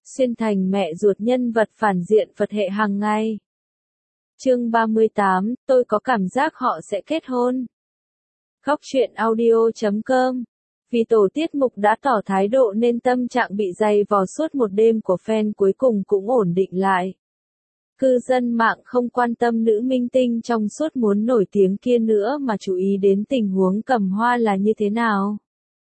xuyên thành mẹ ruột nhân vật phản diện Phật hệ hàng ngày. Chương 38, tôi có cảm giác họ sẽ kết hôn. Góc truyện audio.com. Vì tổ tiết mục đã tỏ thái độ nên tâm trạng bị dày vò suốt một đêm của fan cuối cùng cũng ổn định lại. Cư dân mạng không quan tâm nữ minh tinh trong suốt muốn nổi tiếng kia nữa mà chú ý đến tình huống cầm hoa là như thế nào.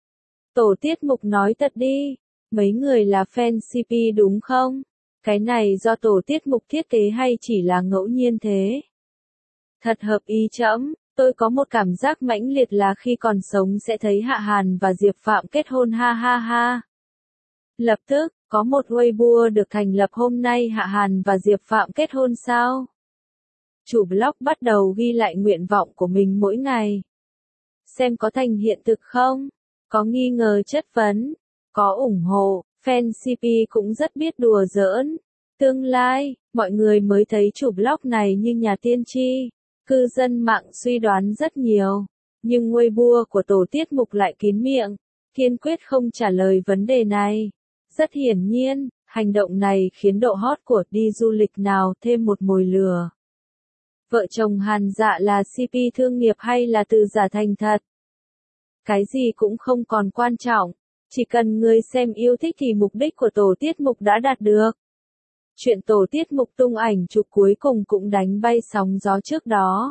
Tổ tiết mục nói thật đi, mấy người là fan CP đúng không? Cái này do tổ tiết mục thiết kế hay chỉ là ngẫu nhiên thế? Thật hợp ý trẫm, tôi có một cảm giác mãnh liệt là khi còn sống sẽ thấy Hạ Hàn và Diệp Phạm kết hôn ha ha ha. Lập tức, có một Weibo được thành lập hôm nay Hạ Hàn và Diệp Phạm kết hôn sao? Chủ blog bắt đầu ghi lại nguyện vọng của mình mỗi ngày. Xem có thành hiện thực không? Có nghi ngờ chất vấn, có ủng hộ, fan CP cũng rất biết đùa giỡn. Tương lai, mọi người mới thấy chủ blog này như nhà tiên tri. Cư dân mạng suy đoán rất nhiều, nhưng Weibo của tổ tiết mục lại kín miệng, kiên quyết không trả lời vấn đề này. Rất hiển nhiên, hành động này khiến độ hot của đi du lịch nào thêm một mồi lửa. Vợ chồng Hàn Dạ là CP thương nghiệp hay là từ giả thành thật? Cái gì cũng không còn quan trọng, chỉ cần người xem yêu thích thì mục đích của tổ tiết mục đã đạt được. Chuyện tổ tiết mục tung ảnh chụp cuối cùng cũng đánh bay sóng gió trước đó.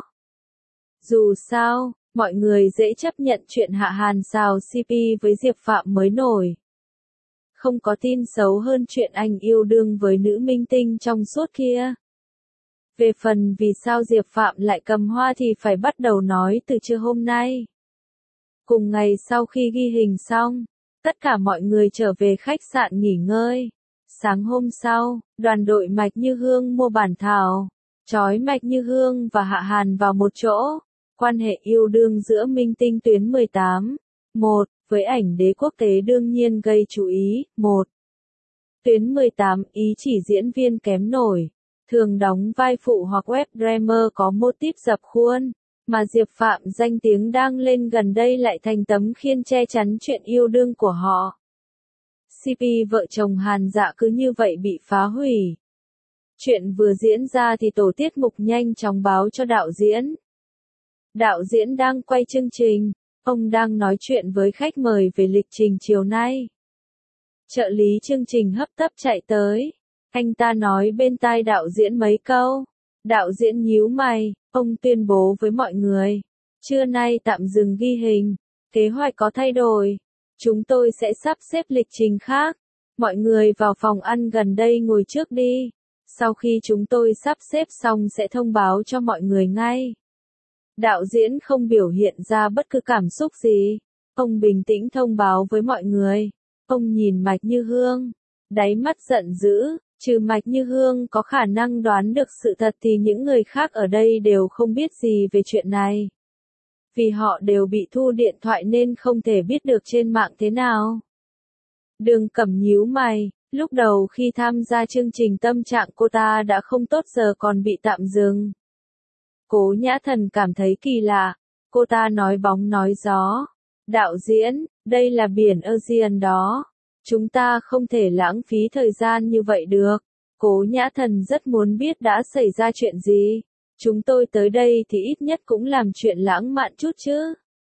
Dù sao, mọi người dễ chấp nhận chuyện Hạ Hàn xào CP với Diệp Phạm mới nổi. Không có tin xấu hơn chuyện anh yêu đương với nữ minh tinh trong suốt kia. Về phần vì sao Diệp Phạm lại cầm hoa thì phải bắt đầu nói từ trưa hôm nay. Cùng ngày sau khi ghi hình xong, tất cả mọi người trở về khách sạn nghỉ ngơi. Sáng hôm sau, đoàn đội Mạch Như Hương mua bản thảo, trói Mạch Như Hương và Hạ Hàn vào một chỗ. Quan hệ yêu đương giữa minh tinh tuyến 18. 1. Với ảnh đế quốc tế đương nhiên gây chú ý. 1. Tuyến 18 ý chỉ diễn viên kém nổi, thường đóng vai phụ hoặc web drama có mô típ dập khuôn, mà Diệp Phạm danh tiếng đang lên gần đây lại thành tấm khiên che chắn chuyện yêu đương của họ. CP vợ chồng Hàn Dạ cứ như vậy bị phá hủy. Chuyện vừa diễn ra thì tổ tiết mục nhanh chóng báo cho đạo diễn. Đạo diễn đang quay chương trình, ông đang nói chuyện với khách mời về lịch trình chiều nay. Trợ lý chương trình hấp tấp chạy tới, anh ta nói bên tai đạo diễn mấy câu. Đạo diễn nhíu mày, ông tuyên bố với mọi người, trưa nay tạm dừng ghi hình, kế hoạch có thay đổi. Chúng tôi sẽ sắp xếp lịch trình khác. Mọi người vào phòng ăn gần đây ngồi trước đi. Sau khi chúng tôi sắp xếp xong sẽ thông báo cho mọi người ngay. Đạo diễn không biểu hiện ra bất cứ cảm xúc gì. Ông bình tĩnh thông báo với mọi người. Ông nhìn Mạch Như Hương, đáy mắt giận dữ. Trừ Mạch Như Hương có khả năng đoán được sự thật thì những người khác ở đây đều không biết gì về chuyện này. Vì họ đều bị thu điện thoại nên không thể biết được trên mạng thế nào. Đường Cẩm nhíu mày, lúc đầu khi tham gia chương trình tâm trạng cô ta đã không tốt giờ còn bị tạm dừng. Cố Nhã Thần cảm thấy kỳ lạ, cô ta nói bóng nói gió. Đạo diễn, đây là biển Aegean đó. Chúng ta không thể lãng phí thời gian như vậy được. Cố Nhã Thần rất muốn biết đã xảy ra chuyện gì. Chúng tôi tới đây thì ít nhất cũng làm chuyện lãng mạn chút chứ.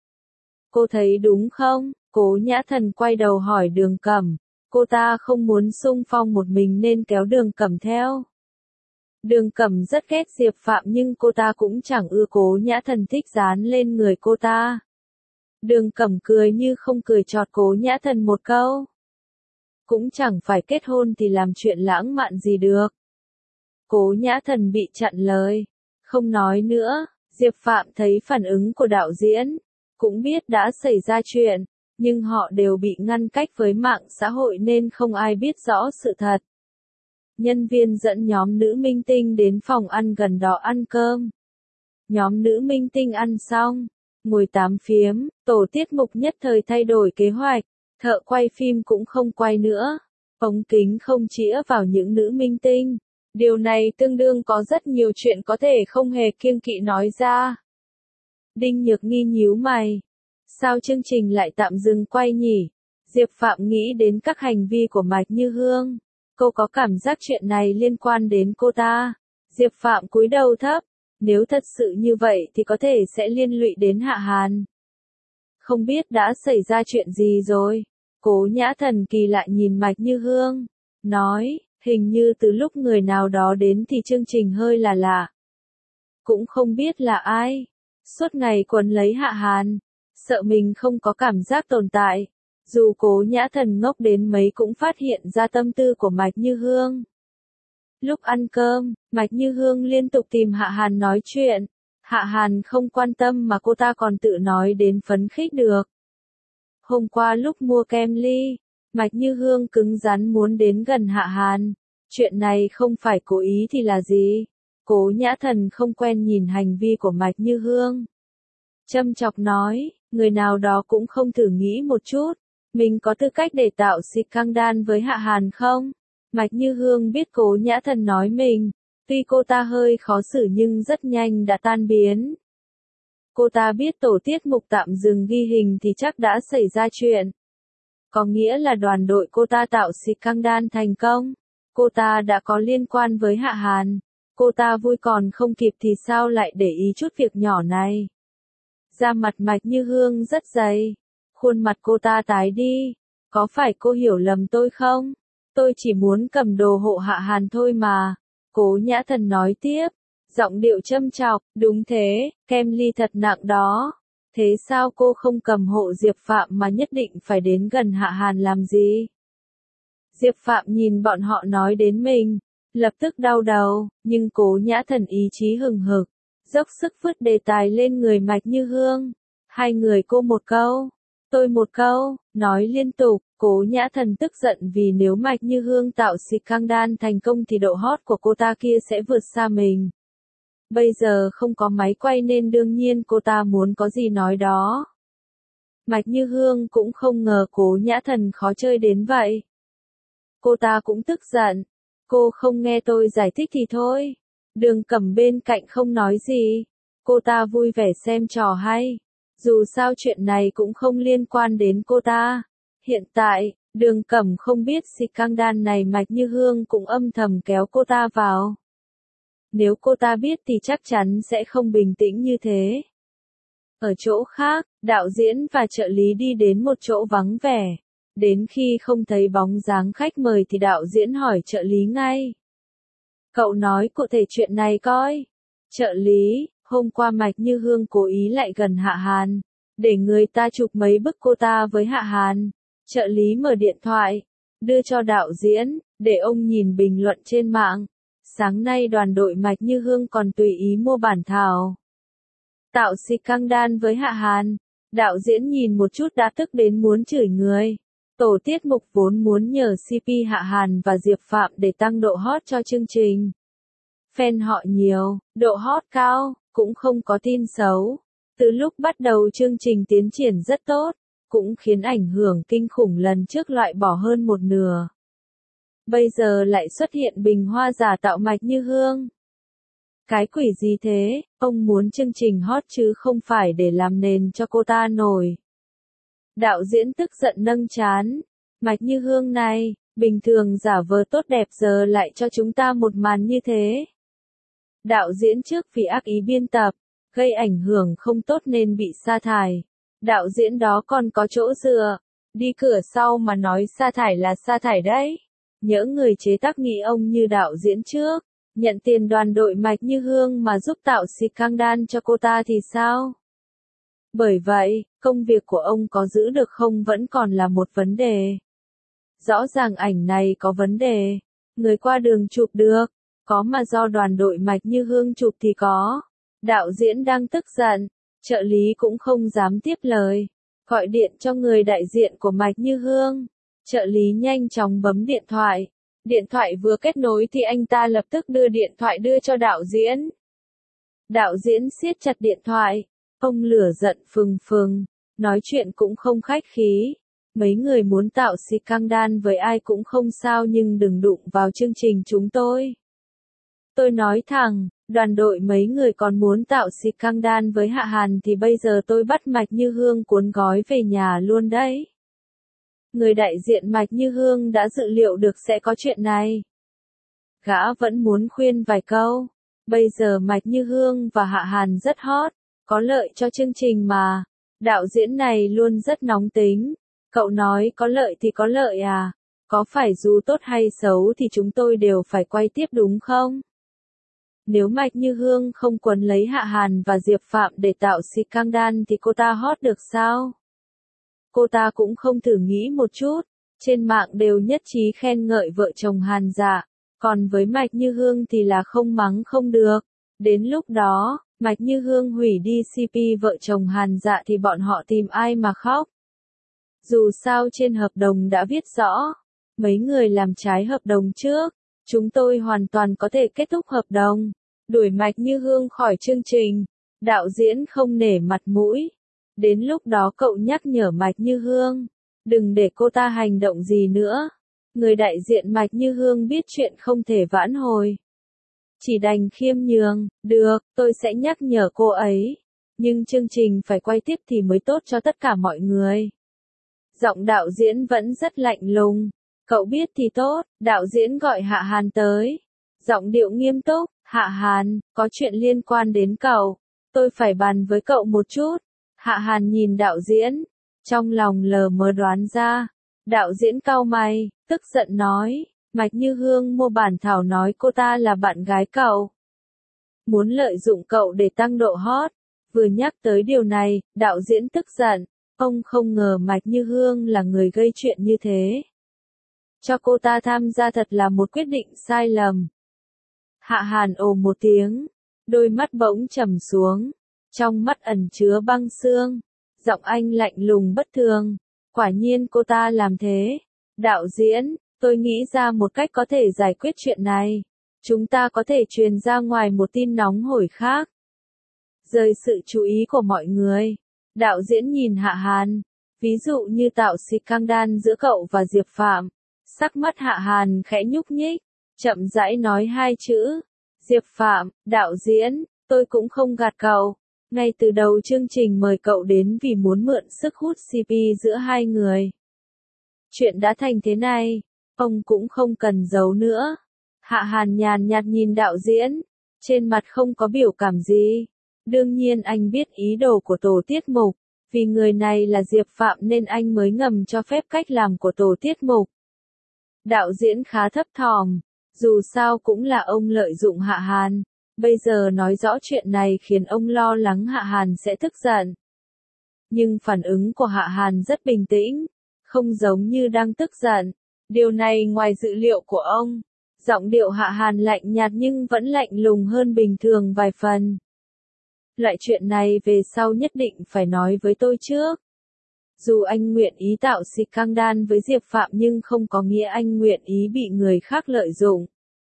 Cô thấy đúng không? Cố Nhã Thần quay đầu hỏi Đường Cẩm. Cô ta không muốn xung phong một mình nên kéo Đường Cẩm theo. Đường Cẩm rất ghét Diệp Phạm nhưng cô ta cũng chẳng ưa Cố Nhã Thần thích dán lên người cô ta. Đường Cẩm cười như không cười chọt Cố Nhã Thần một câu. Cũng chẳng phải kết hôn thì làm chuyện lãng mạn gì được. Cố Nhã Thần bị chặn lời. Không nói nữa, Diệp Phạm thấy phản ứng của đạo diễn, cũng biết đã xảy ra chuyện, nhưng họ đều bị ngăn cách với mạng xã hội nên không ai biết rõ sự thật. Nhân viên dẫn nhóm nữ minh tinh đến phòng ăn gần đó ăn cơm. Nhóm nữ minh tinh ăn xong, ngồi tám phiếm, tổ tiết mục nhất thời thay đổi kế hoạch, thợ quay phim cũng không quay nữa, ống kính không chĩa vào những nữ minh tinh. Điều này tương đương có rất nhiều chuyện có thể không hề kiêng kỵ nói ra. Đinh Nhược Nghi nhíu mày. Sao chương trình lại tạm dừng quay nhỉ? Diệp Phạm nghĩ đến các hành vi của Mạch Như Hương. Cô có cảm giác chuyện này liên quan đến cô ta. Diệp Phạm cúi đầu thấp. Nếu thật sự như vậy thì có thể sẽ liên lụy đến Hạ Hàn. Không biết đã xảy ra chuyện gì rồi. Cố Nhã Thần kỳ lạ nhìn Mạch Như Hương. Nói, hình như từ lúc người nào đó đến thì chương trình hơi là lạ. Cũng không biết là ai. Suốt ngày quấn lấy Hạ Hàn. Sợ mình không có cảm giác tồn tại. Dù Cố Nhã Thần ngốc đến mấy cũng phát hiện ra tâm tư của Mạch Như Hương. Lúc ăn cơm, Mạch Như Hương liên tục tìm Hạ Hàn nói chuyện. Hạ Hàn không quan tâm mà cô ta còn tự nói đến phấn khích được. Hôm qua lúc mua kem ly, Mạch Như Hương cứng rắn muốn đến gần Hạ Hàn. Chuyện này không phải cố ý thì là gì? Cố Nhã Thần không quen nhìn hành vi của Mạch Như Hương. Châm chọc nói, người nào đó cũng không thử nghĩ một chút. Mình có tư cách để tạo scandal với Hạ Hàn không? Mạch Như Hương biết Cố Nhã Thần nói mình. Tuy cô ta hơi khó xử nhưng rất nhanh đã tan biến. Cô ta biết tổ tiết mục tạm dừng ghi hình thì chắc đã xảy ra chuyện. Có nghĩa là đoàn đội cô ta tạo scandal thành công. Cô ta đã có liên quan với Hạ Hàn. Cô ta vui còn không kịp thì sao lại để ý chút việc nhỏ này. Da mặt Mạch Như Hương rất dày. Khuôn mặt cô ta tái đi. Có phải cô hiểu lầm tôi không? Tôi chỉ muốn cầm đồ hộ Hạ Hàn thôi mà. Cố Nhã Thần nói tiếp. Giọng điệu châm chọc, đúng thế, kem ly thật nặng đó. Thế sao cô không cầm hộ Diệp Phạm mà nhất định phải đến gần Hạ Hàn làm gì? Diệp Phạm nhìn bọn họ nói đến mình, lập tức đau đầu, nhưng Cố Nhã Thần ý chí hừng hực, dốc sức vứt đề tài lên người Mạch Như Hương. Hai người cô một câu, tôi một câu, nói liên tục. Cố Nhã Thần tức giận vì nếu Mạch Như Hương tạo scandal thành công thì độ hot của cô ta kia sẽ vượt xa mình. Bây giờ không có máy quay nên đương nhiên cô ta muốn có gì nói đó. Mạch Như Hương cũng không ngờ Cố Nhã Thần khó chơi đến vậy. Cô ta cũng tức giận. Cô không nghe tôi giải thích thì thôi. Đường Cẩm bên cạnh không nói gì. Cô ta vui vẻ xem trò hay. Dù sao chuyện này cũng không liên quan đến cô ta. Hiện tại, Đường Cẩm không biết scandal này Mạch Như Hương cũng âm thầm kéo cô ta vào. Nếu cô ta biết thì chắc chắn sẽ không bình tĩnh như thế. Ở chỗ khác, đạo diễn và trợ lý đi đến một chỗ vắng vẻ. Đến khi không thấy bóng dáng khách mời thì đạo diễn hỏi trợ lý ngay. Cậu nói cụ thể chuyện này coi. Trợ lý, hôm qua Mạch Như Hương cố ý lại gần Hạ Hàn, để người ta chụp mấy bức cô ta với Hạ Hàn. Trợ lý mở điện thoại, đưa cho đạo diễn, để ông nhìn bình luận trên mạng. Sáng nay đoàn đội Mạch Như Hương còn tùy ý mua bản thảo. Tạo scandal với Hạ Hàn. Đạo diễn nhìn một chút đã tức đến muốn chửi người. Tổ tiết mục vốn muốn nhờ CP Hạ Hàn và Diệp Phạm để tăng độ hot cho chương trình. Fan họ nhiều, độ hot cao, cũng không có tin xấu. Từ lúc bắt đầu chương trình tiến triển rất tốt, cũng khiến ảnh hưởng kinh khủng lần trước loại bỏ hơn một nửa. Bây giờ lại xuất hiện bình hoa giả tạo Mạch Như Hương. Cái quỷ gì thế, ông muốn chương trình hot chứ không phải để làm nền cho cô ta nổi. Đạo diễn tức giận nâng trán. Mạch Như Hương này, bình thường giả vờ tốt đẹp giờ lại cho chúng ta một màn như thế. Đạo diễn trước vì ác ý biên tập, gây ảnh hưởng không tốt nên bị sa thải. Đạo diễn đó còn có chỗ dựa, đi cửa sau mà nói sa thải là sa thải đấy. Nhỡ người chế tác nghĩ ông như đạo diễn trước, nhận tiền đoàn đội Mạch Như Hương mà giúp tạo scandal cho cô ta thì sao? Bởi vậy, công việc của ông có giữ được không vẫn còn là một vấn đề. Rõ ràng ảnh này có vấn đề, người qua đường chụp được, có mà do đoàn đội Mạch Như Hương chụp thì có. Đạo diễn đang tức giận, trợ lý cũng không dám tiếp lời, gọi điện cho người đại diện của Mạch Như Hương. Trợ lý nhanh chóng bấm điện thoại. Điện thoại vừa kết nối thì anh ta lập tức đưa điện thoại đưa cho đạo diễn. Đạo diễn siết chặt điện thoại. Ông lửa giận phừng phừng, nói chuyện cũng không khách khí. Mấy người muốn tạo scandal với ai cũng không sao nhưng đừng đụng vào chương trình chúng tôi. Tôi nói thẳng, đoàn đội mấy người còn muốn tạo scandal với Hạ Hàn thì bây giờ tôi bắt Mạch Như Hương cuốn gói về nhà luôn đấy. Người đại diện Mạch Như Hương đã dự liệu được sẽ có chuyện này. Gã vẫn muốn khuyên vài câu. Bây giờ Mạch Như Hương và Hạ Hàn rất hot, có lợi cho chương trình mà. Đạo diễn này luôn rất nóng tính. Cậu nói có lợi thì có lợi à? Có phải dù tốt hay xấu thì chúng tôi đều phải quay tiếp đúng không? Nếu Mạch Như Hương không quấn lấy Hạ Hàn và Diệp Phạm để tạo scandal thì cô ta hot được sao? Cô ta cũng không thử nghĩ một chút. Trên mạng đều nhất trí khen ngợi vợ chồng Hàn Dạ. Còn với Mạch Như Hương thì là không mắng không được. Đến lúc đó, Mạch Như Hương hủy đi CP vợ chồng Hàn Dạ thì bọn họ tìm ai mà khóc. Dù sao trên hợp đồng đã viết rõ, mấy người làm trái hợp đồng trước, chúng tôi hoàn toàn có thể kết thúc hợp đồng, đuổi Mạch Như Hương khỏi chương trình. Đạo diễn không nể mặt mũi. Đến lúc đó cậu nhắc nhở Mạch Như Hương, đừng để cô ta hành động gì nữa. Người đại diện Mạch Như Hương biết chuyện không thể vãn hồi. Chỉ đành khiêm nhường, được, tôi sẽ nhắc nhở cô ấy. Nhưng chương trình phải quay tiếp thì mới tốt cho tất cả mọi người. Giọng đạo diễn vẫn rất lạnh lùng. Cậu biết thì tốt, đạo diễn gọi Hạ Hàn tới. Giọng điệu nghiêm túc, Hạ Hàn, có chuyện liên quan đến cậu. Tôi phải bàn với cậu một chút. Hạ Hàn nhìn đạo diễn, trong lòng lờ mờ đoán ra. Đạo diễn cau mày, tức giận nói, Mạch Như Hương mua bản thảo nói cô ta là bạn gái cậu. Muốn lợi dụng cậu để tăng độ hot. Vừa nhắc tới điều này, đạo diễn tức giận. Ông không ngờ Mạch Như Hương là người gây chuyện như thế. Cho cô ta tham gia thật là một quyết định sai lầm. Hạ Hàn ồ một tiếng, đôi mắt bỗng trầm xuống, trong mắt ẩn chứa băng xương, giọng anh lạnh lùng bất thường. Quả nhiên cô ta làm thế. Đạo diễn, tôi nghĩ ra một cách có thể giải quyết chuyện này. Chúng ta có thể truyền ra ngoài một tin nóng hổi khác. Rời sự chú ý của mọi người. Đạo diễn nhìn Hạ Hàn. Ví dụ như tạo scandal giữa cậu và Diệp Phạm. Sắc mắt Hạ Hàn khẽ nhúc nhích. Chậm rãi nói hai chữ. Diệp Phạm, đạo diễn, tôi cũng không gạt cậu. Ngay từ đầu chương trình mời cậu đến vì muốn mượn sức hút CP giữa hai người. Chuyện đã thành thế này, ông cũng không cần giấu nữa. Hạ Hàn nhàn nhạt nhìn đạo diễn, trên mặt không có biểu cảm gì. Đương nhiên anh biết ý đồ của tổ tiết mục, vì người này là Diệp Phạm nên anh mới ngầm cho phép cách làm của tổ tiết mục. Đạo diễn khá thấp thỏm, dù sao cũng là ông lợi dụng Hạ Hàn. Bây giờ nói rõ chuyện này khiến ông lo lắng Hạ Hàn sẽ tức giận. Nhưng phản ứng của Hạ Hàn rất bình tĩnh, không giống như đang tức giận. Điều này ngoài dự liệu của ông. Giọng điệu Hạ Hàn lạnh nhạt nhưng vẫn lạnh lùng hơn bình thường vài phần. Loại chuyện này về sau nhất định phải nói với tôi trước. Dù anh nguyện ý tạo scandal với Diệp Phạm nhưng không có nghĩa anh nguyện ý bị người khác lợi dụng.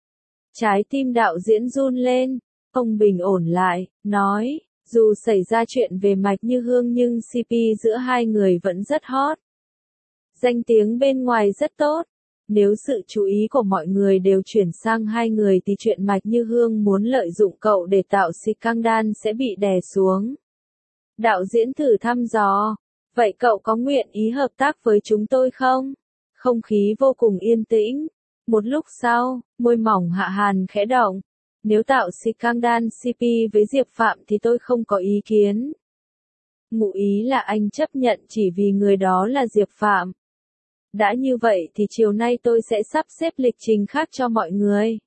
Trái tim đạo diễn run lên, ông bình ổn lại, nói, dù xảy ra chuyện về Mạch Như Hương nhưng CP giữa hai người vẫn rất hot. Danh tiếng bên ngoài rất tốt. Nếu sự chú ý của mọi người đều chuyển sang hai người thì chuyện Mạch Như Hương muốn lợi dụng cậu để tạo scandal sẽ bị đè xuống. Đạo diễn thử thăm dò, vậy cậu có nguyện ý hợp tác với chúng tôi không? Không khí vô cùng yên tĩnh. Một lúc sau, môi mỏng Hạ Hàn khẽ động. Nếu tạo scandal CP với Diệp Phạm thì tôi không có ý kiến. Ngụ ý là anh chấp nhận chỉ vì người đó là Diệp Phạm. Đã như vậy thì chiều nay tôi sẽ sắp xếp lịch trình khác cho mọi người.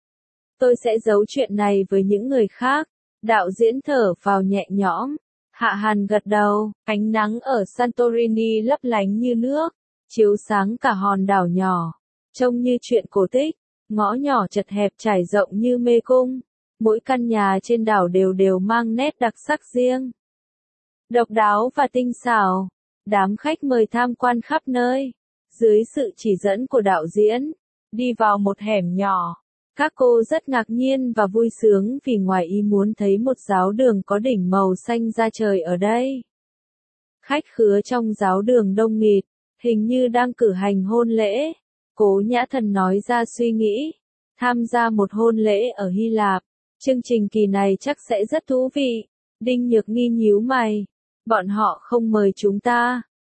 Tôi sẽ giấu chuyện này với những người khác. Đạo diễn thở vào nhẹ nhõm. Hạ Hàn gật đầu. Ánh nắng ở Santorini lấp lánh như nước, chiếu sáng cả hòn đảo nhỏ. Trông như chuyện cổ tích. Ngõ nhỏ chật hẹp trải rộng như mê cung. Mỗi căn nhà trên đảo đều mang nét đặc sắc riêng. Độc đáo và tinh xảo. Đám khách mời tham quan khắp nơi. Dưới sự chỉ dẫn của đạo diễn, đi vào một hẻm nhỏ. Các cô rất ngạc nhiên và vui sướng vì ngoài ý muốn thấy một giáo đường có đỉnh màu xanh da trời ở đây. Khách khứa trong giáo đường đông nghịt, hình như đang cử hành hôn lễ. Cố Nhã Thần nói ra suy nghĩ. Tham gia một hôn lễ ở Hy Lạp. Chương trình kỳ này chắc sẽ rất thú vị. Đinh Nhược Nghi nhíu mày. Bọn họ không mời chúng ta.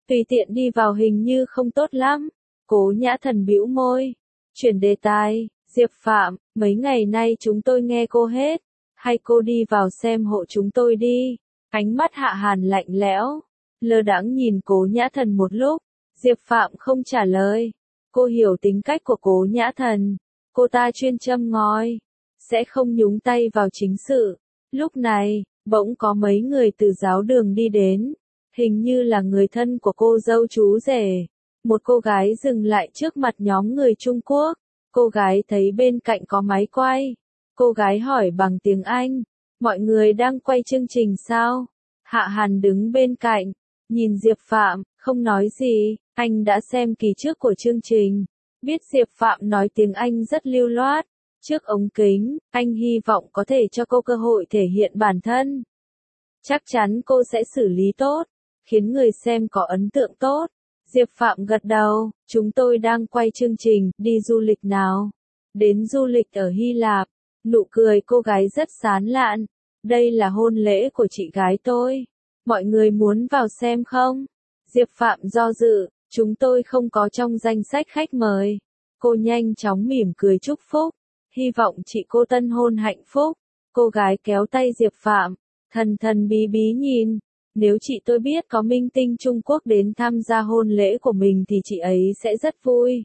Tùy tiện đi vào hình như không tốt lắm. Cố Nhã Thần bĩu môi. Chuyển đề tài, Diệp Phạm, mấy ngày nay chúng tôi nghe cô hết. Hay cô đi vào xem hộ chúng tôi đi. Ánh mắt Hạ Hàn lạnh lẽo. Lơ đãng nhìn Cố Nhã Thần một lúc. Diệp Phạm không trả lời. Cô hiểu tính cách của Cố Nhã Thần. Cô ta chuyên châm ngòi. Sẽ không nhúng tay vào chính sự. Lúc này, bỗng có mấy người từ giáo đường đi đến. Hình như là người thân của cô dâu chú rể. Một cô gái dừng lại trước mặt nhóm người Trung Quốc. Cô gái thấy bên cạnh có máy quay. Cô gái hỏi bằng tiếng Anh. Mọi người đang quay chương trình sao? Hạ Hàn đứng bên cạnh. Nhìn Diệp Phạm, không nói gì. Anh đã xem kỳ trước của chương trình. Biết Diệp Phạm nói tiếng Anh rất lưu loát. Trước ống kính, anh hy vọng có thể cho cô cơ hội thể hiện bản thân. Chắc chắn cô sẽ xử lý tốt, khiến người xem có ấn tượng tốt. Diệp Phạm gật đầu, chúng tôi đang quay chương trình, đi du lịch nào? Đến du lịch ở Hy Lạp. Nụ cười cô gái rất sán lạn. Đây là hôn lễ của chị gái tôi. Mọi người muốn vào xem không? Diệp Phạm do dự, chúng tôi không có trong danh sách khách mời. Cô nhanh chóng mỉm cười chúc phúc. Hy vọng chị cô tân hôn hạnh phúc. Cô gái kéo tay Diệp Phạm. Thần thần bí bí nhìn. Nếu chị tôi biết có minh tinh Trung Quốc đến tham gia hôn lễ của mình thì chị ấy sẽ rất vui.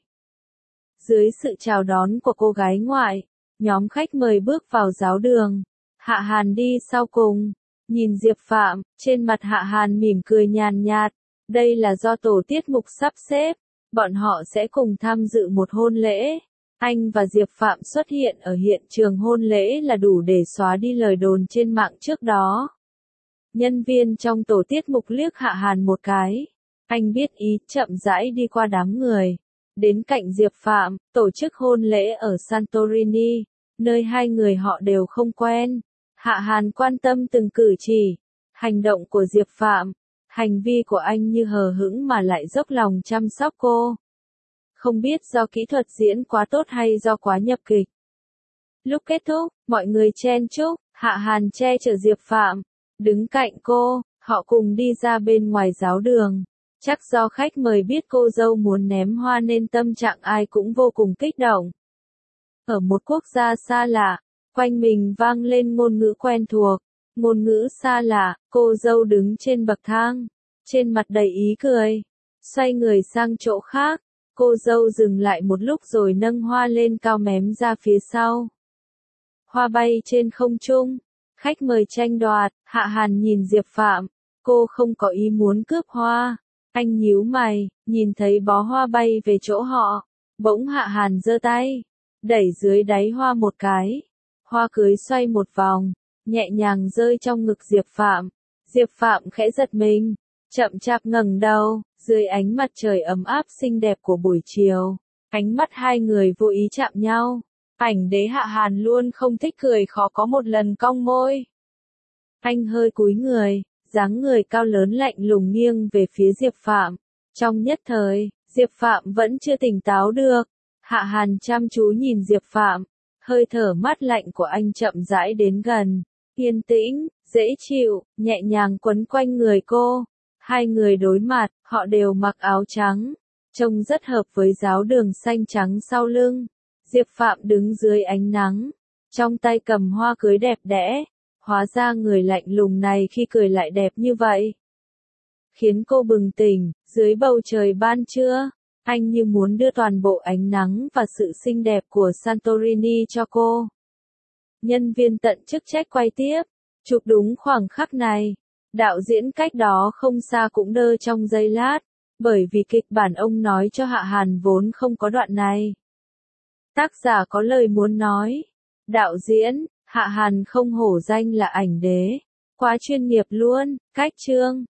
Dưới sự chào đón của cô gái ngoại, nhóm khách mời bước vào giáo đường. Hạ Hàn đi sau cùng. Nhìn Diệp Phạm, trên mặt Hạ Hàn mỉm cười nhàn nhạt. Đây là do tổ tiết mục sắp xếp. Bọn họ sẽ cùng tham dự một hôn lễ. Anh và Diệp Phạm xuất hiện ở hiện trường hôn lễ là đủ để xóa đi lời đồn trên mạng trước đó. Nhân viên trong tổ tiết mục liếc Hạ Hàn một cái. Anh biết ý, chậm rãi đi qua đám người. Đến cạnh Diệp Phạm, tổ chức hôn lễ ở Santorini, nơi hai người họ đều không quen. Hạ Hàn quan tâm từng cử chỉ, hành động của Diệp Phạm. Hành vi của anh như hờ hững mà lại dốc lòng chăm sóc cô. Không biết do kỹ thuật diễn quá tốt hay do quá nhập kịch. Lúc kết thúc, mọi người chen chúc, Hạ Hàn che chở Diệp Phạm. Đứng cạnh cô, họ cùng đi ra bên ngoài giáo đường. Chắc do khách mời biết cô dâu muốn ném hoa nên tâm trạng ai cũng vô cùng kích động. Ở một quốc gia xa lạ, quanh mình vang lên ngôn ngữ quen thuộc. Ngôn ngữ xa lạ, cô dâu đứng trên bậc thang. Trên mặt đầy ý cười. Xoay người sang chỗ khác. Cô dâu dừng lại một lúc rồi nâng hoa lên cao mém ra phía sau. Hoa bay trên không trung. Khách mời tranh đoạt, Hạ Hàn nhìn Diệp Phạm. Cô không có ý muốn cướp hoa. Anh nhíu mày, nhìn thấy bó hoa bay về chỗ họ. Bỗng Hạ Hàn giơ tay, đẩy dưới đáy hoa một cái. Hoa cưới xoay một vòng, nhẹ nhàng rơi trong ngực Diệp Phạm. Diệp Phạm khẽ giật mình, chậm chạp ngẩng đầu, dưới ánh mặt trời ấm áp xinh đẹp của buổi chiều. Ánh mắt hai người vô ý chạm nhau. Ảnh đế Hạ Hàn luôn không thích cười khó có một lần cong môi. Anh hơi cúi người, dáng người cao lớn lạnh lùng nghiêng về phía Diệp Phạm. Trong nhất thời, Diệp Phạm vẫn chưa tỉnh táo được. Hạ Hàn chăm chú nhìn Diệp Phạm. Hơi thở mát lạnh của anh chậm rãi đến gần. Yên tĩnh, dễ chịu, nhẹ nhàng quấn quanh người cô. Hai người đối mặt, họ đều mặc áo trắng. Trông rất hợp với giáo đường xanh trắng sau lưng. Diệp Phạm đứng dưới ánh nắng. Trong tay cầm hoa cưới đẹp đẽ. Hóa ra người lạnh lùng này khi cười lại đẹp như vậy. Khiến cô bừng tỉnh, dưới bầu trời ban trưa. Anh như muốn đưa toàn bộ ánh nắng và sự xinh đẹp của Santorini cho cô. Nhân viên tận chức trách quay tiếp. Chụp đúng khoảng khắc này. Đạo diễn cách đó không xa cũng đơ trong giây lát. Bởi vì kịch bản ông nói cho Hạ Hàn vốn không có đoạn này. Tác giả có lời muốn nói. Đạo diễn, Hạ Hàn không hổ danh là ảnh đế. Quá chuyên nghiệp luôn, cách chương.